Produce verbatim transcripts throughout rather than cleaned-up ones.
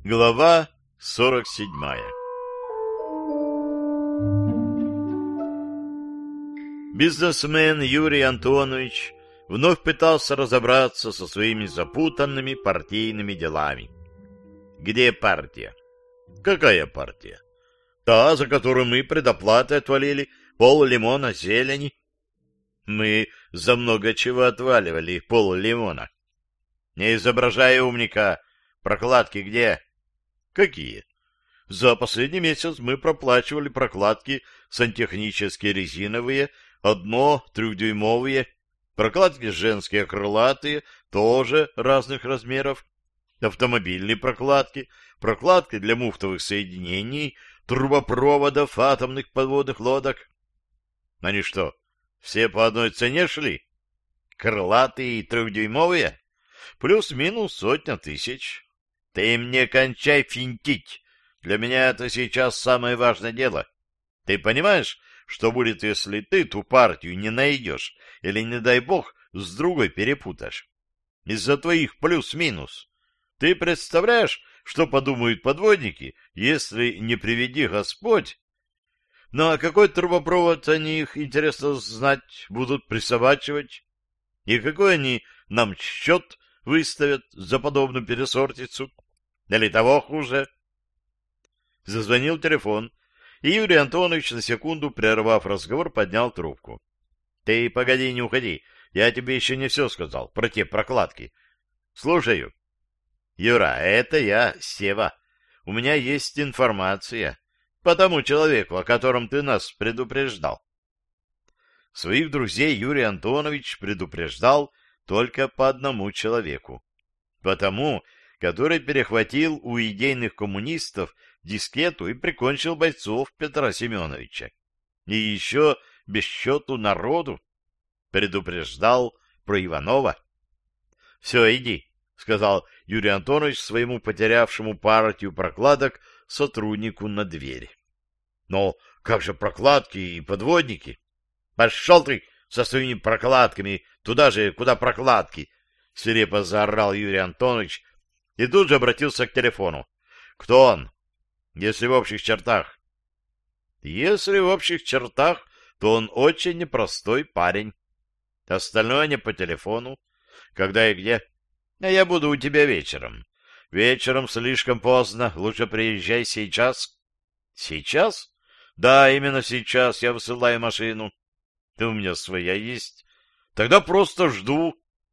Глава сорок седьмая. Бизнесмен Юрий Антонович вновь пытался разобраться со своими запутанными партийными делами. Где партия? Какая партия? Та, за которую мы предоплатой отвалили пол лимона зелени. Мы за много чего отваливали пол лимона. Не изображая умника, прокладки где? Какие? За последний месяц мы проплачивали прокладки сантехнические резиновые, одно трехдюймовые, прокладки женские крылатые, тоже разных размеров, автомобильные прокладки, прокладки для муфтовых соединений, трубопроводов атомных подводных лодок. Они что, все по одной цене шли? Крылатые и трехдюймовые? Плюс-минус сотня тысяч. Ты мне кончай финтить. Для меня это сейчас самое важное дело. Ты понимаешь, что будет, если ты ту партию не найдешь или, не дай бог, с другой перепутаешь? Из-за твоих плюс-минус. Ты представляешь, что подумают подводники, если, не приведи Господь? Ну, а какой трубопровод они, их, интересно знать, будут присобачивать? И какой они нам счет выставят за подобную пересортицу? Или того хуже? Зазвонил телефон, и Юрий Антонович, на секунду прервав разговор, поднял трубку. — Ты погоди, не уходи, я тебе еще не все сказал про те прокладки. — Слушаю. — Юра, это я, Сева. У меня есть информация по тому человеку, о котором ты нас предупреждал. Своих друзей Юрий Антонович предупреждал только по одному человеку. Потому, который перехватил у идейных коммунистов дискету и прикончил бойцов Петра Семеновича. И еще без счету народу предупреждал про Иванова. — Все, иди, — сказал Юрий Антонович своему потерявшему партию прокладок сотруднику на двери. — Но как же прокладки и подводники? — Пошел ты со своими прокладками туда же, куда прокладки! — свирепо заорал Юрий Антонович и тут же обратился к телефону. — Кто он? Если в общих чертах. Если в общих чертах, то он очень непростой парень. Остальное не по телефону. Когда и где? А я буду у тебя вечером. Вечером слишком поздно. Лучше приезжай сейчас. Сейчас? Да, именно сейчас я высылаю машину. У меня своя есть. Тогда просто жду.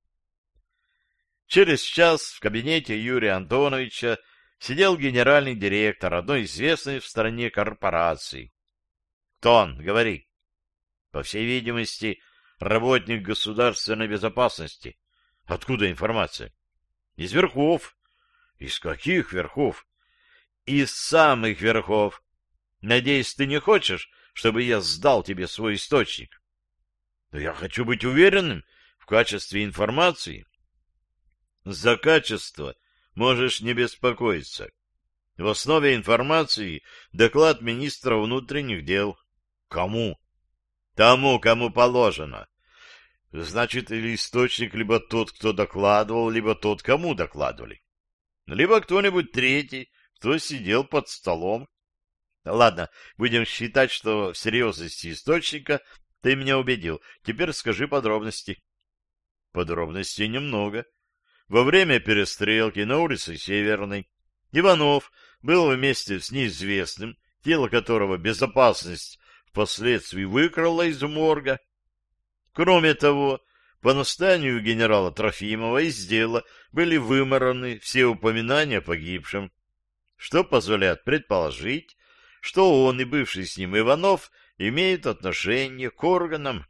Через час в кабинете Юрия Антоновича сидел генеральный директор одной известной в стране корпорации. — Кто он? Говори. — По всей видимости, работник государственной безопасности. — Откуда информация? — Из верхов. — Из каких верхов? — Из самых верхов. Надеюсь, ты не хочешь, чтобы я сдал тебе свой источник? — Да я хочу быть уверенным в качестве информации. — За качество можешь не беспокоиться. В основе информации доклад министра внутренних дел. Кому? Тому, кому положено. Значит, или источник, либо тот, кто докладывал, либо тот, кому докладывали. Либо кто-нибудь третий, кто сидел под столом. Ладно, будем считать, что в серьезности источника ты меня убедил. Теперь скажи подробности. Подробностей немного. Во время перестрелки на улице Северной Иванов был вместе с неизвестным, тело которого безопасность впоследствии выкрала из морга. Кроме того, по настоянию генерала Трофимова из дела были вымараны все упоминания о погибшем, что позволяет предположить, что он и бывший с ним Иванов имеют отношение к органам.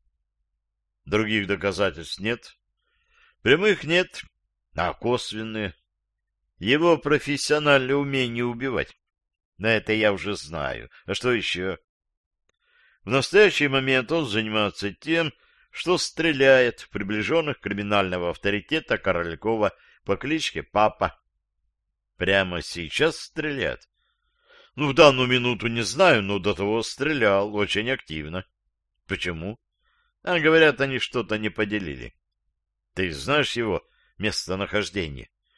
Других доказательств нет. Прямых нет, а косвенные. Его профессиональное умение убивать. На это я уже знаю. А что еще? В настоящий момент он занимается тем, что стреляет в приближенных криминального авторитета Королькова по кличке Папа. Прямо сейчас стреляет. Ну, в данную минуту не знаю, но до того стрелял очень активно. Почему? А говорят, они что-то не поделили. Ты знаешь его местонахождение?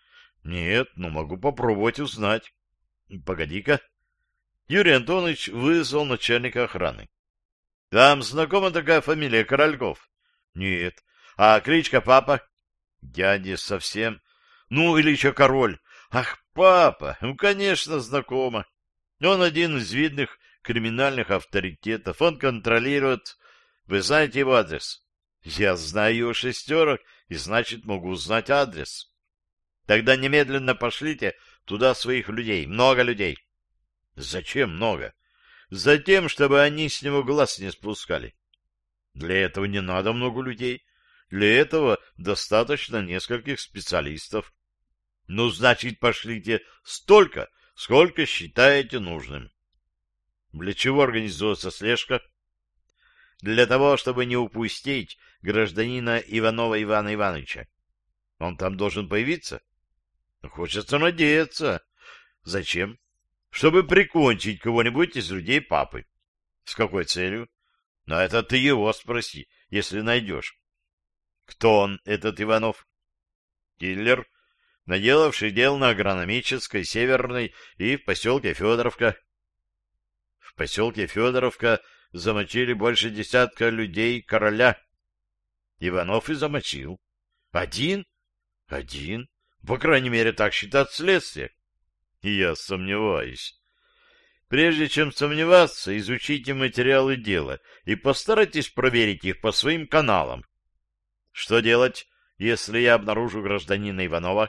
Нет, но могу попробовать узнать. Погоди-ка. Юрий Антонович вызвал начальника охраны. Вам знакома такая фамилия Корольков? Нет. А кличка папа? Дядя совсем. Ну, или еще Король. Ах, папа, ну, конечно, знакомо. Он один из видных криминальных авторитетов. Он контролирует... Вы знаете его адрес? Я знаю его шестерок, и значит, могу узнать адрес. Тогда немедленно пошлите туда своих людей, много людей. Зачем много? Затем, чтобы они с него глаз не спускали. Для этого не надо много людей. Для этого достаточно нескольких специалистов. Ну, значит, пошлите столько, сколько считаете нужным. Для чего организуется слежка? Для того, чтобы не упустить гражданина Иванова Ивана Ивановича. Он там должен появиться? Хочется надеяться. Зачем? Чтобы прикончить кого-нибудь из людей папы. С какой целью? Но это ты его спроси, если найдешь. Кто он, этот Иванов? Киллер, наделавший дел на Агрономической, Северной и в поселке Федоровка. В поселке Федоровка замочили больше десятка людей короля. Иванов и замочил. Один? Один. По крайней мере, так считает следствие. Я сомневаюсь. Прежде чем сомневаться, изучите материалы дела и постарайтесь проверить их по своим каналам. Что делать, если я обнаружу гражданина Иванова?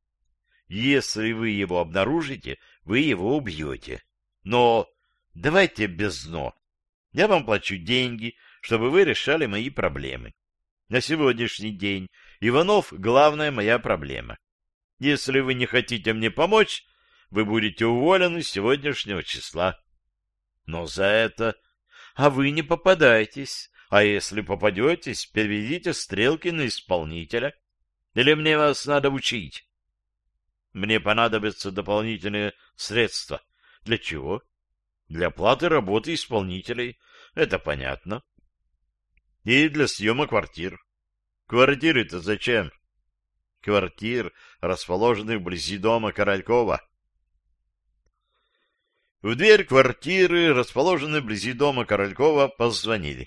Если вы его обнаружите, вы его убьете. Но давайте без «но». Я вам плачу деньги, чтобы вы решали мои проблемы. На сегодняшний день Иванов — главная моя проблема. Если вы не хотите мне помочь, вы будете уволены с сегодняшнего числа. Но за это... А вы не попадаетесь. А если попадетесь, переведите стрелки на исполнителя. Или мне вас надо учить? Мне понадобятся дополнительные средства. Для чего? Для оплаты работы исполнителей. Это понятно. И для съема квартир. Квартиры-то зачем? Квартир, расположенных вблизи дома Королькова. В дверь квартиры, расположенной вблизи дома Королькова, позвонили.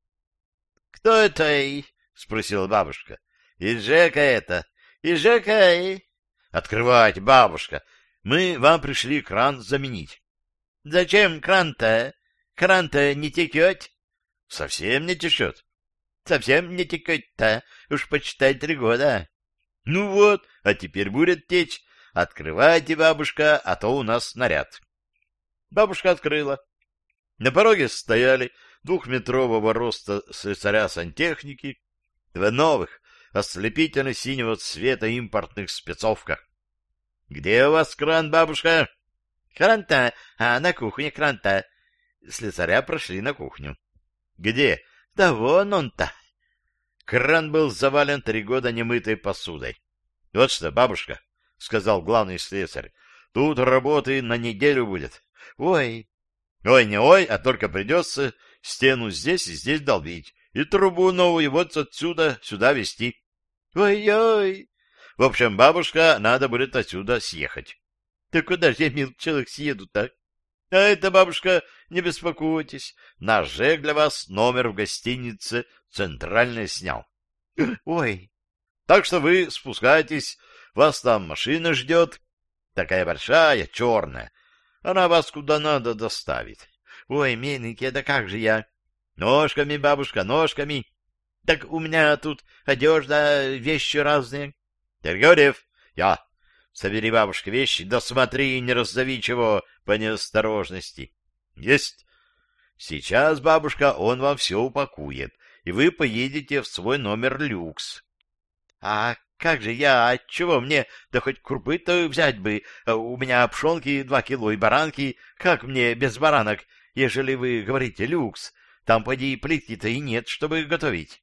— Кто это? — спросила бабушка. — Ижека это. Ижека. — Открывайте, бабушка. Мы вам пришли кран заменить. — Зачем кран-то? Кран-то не текет? — Совсем не течет. — Совсем не текет-то. Уж почитай три года. — Ну вот, а теперь будет течь. Открывайте, бабушка, а то у нас снаряд. Бабушка открыла. На пороге стояли двухметрового роста слесаря-сантехники в новых, ослепительно-синего цвета импортных спецовках. — Где у вас кран, бабушка? — Кран-то, а на кухне кран-то. Слесаря прошли на кухню. — Где? — Да вон он-то. Кран был завален три года немытой посудой. — Вот что, бабушка, — сказал главный слесарь, — тут работы на неделю будет. — Ой! Ой, не ой, а только придется стену здесь и здесь долбить, и трубу новую вот отсюда сюда везти. Ой-ой! В общем, бабушка, надо будет отсюда съехать. — Да куда же я, мил человек, съеду-то? — А это, бабушка, не беспокойтесь, наш Жек для вас номер в гостинице «Центральная» снял. — Ой! Так что вы спускайтесь, вас там машина ждет, такая большая, черная. Она вас куда надо доставит. Ой, миленький, да как же я? Ножками, бабушка, ножками. Так у меня тут одежда, вещи разные. Григорьев, я. Собери, бабушка, вещи, да смотри, не раздави чего по неосторожности. Есть. Сейчас, бабушка, он вам все упакует, и вы поедете в свой номер люкс. А как же я, от чего мне, да хоть крупы-то взять бы, у меня пшенки два кило и баранки, как мне без баранок, ежели вы говорите люкс, там поди плитки-то и нет, чтобы готовить.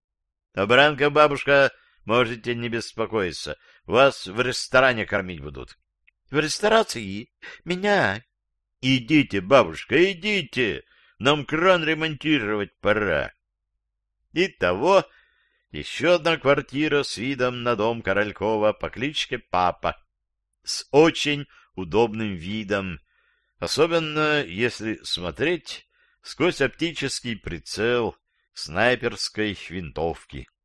А баранка, бабушка, можете не беспокоиться, вас в ресторане кормить будут. В ресторации? Меня? Идите, бабушка, идите, нам кран ремонтировать пора. Итого... Еще одна квартира с видом на дом Королькова по кличке Папа, с очень удобным видом, особенно если смотреть сквозь оптический прицел снайперской винтовки.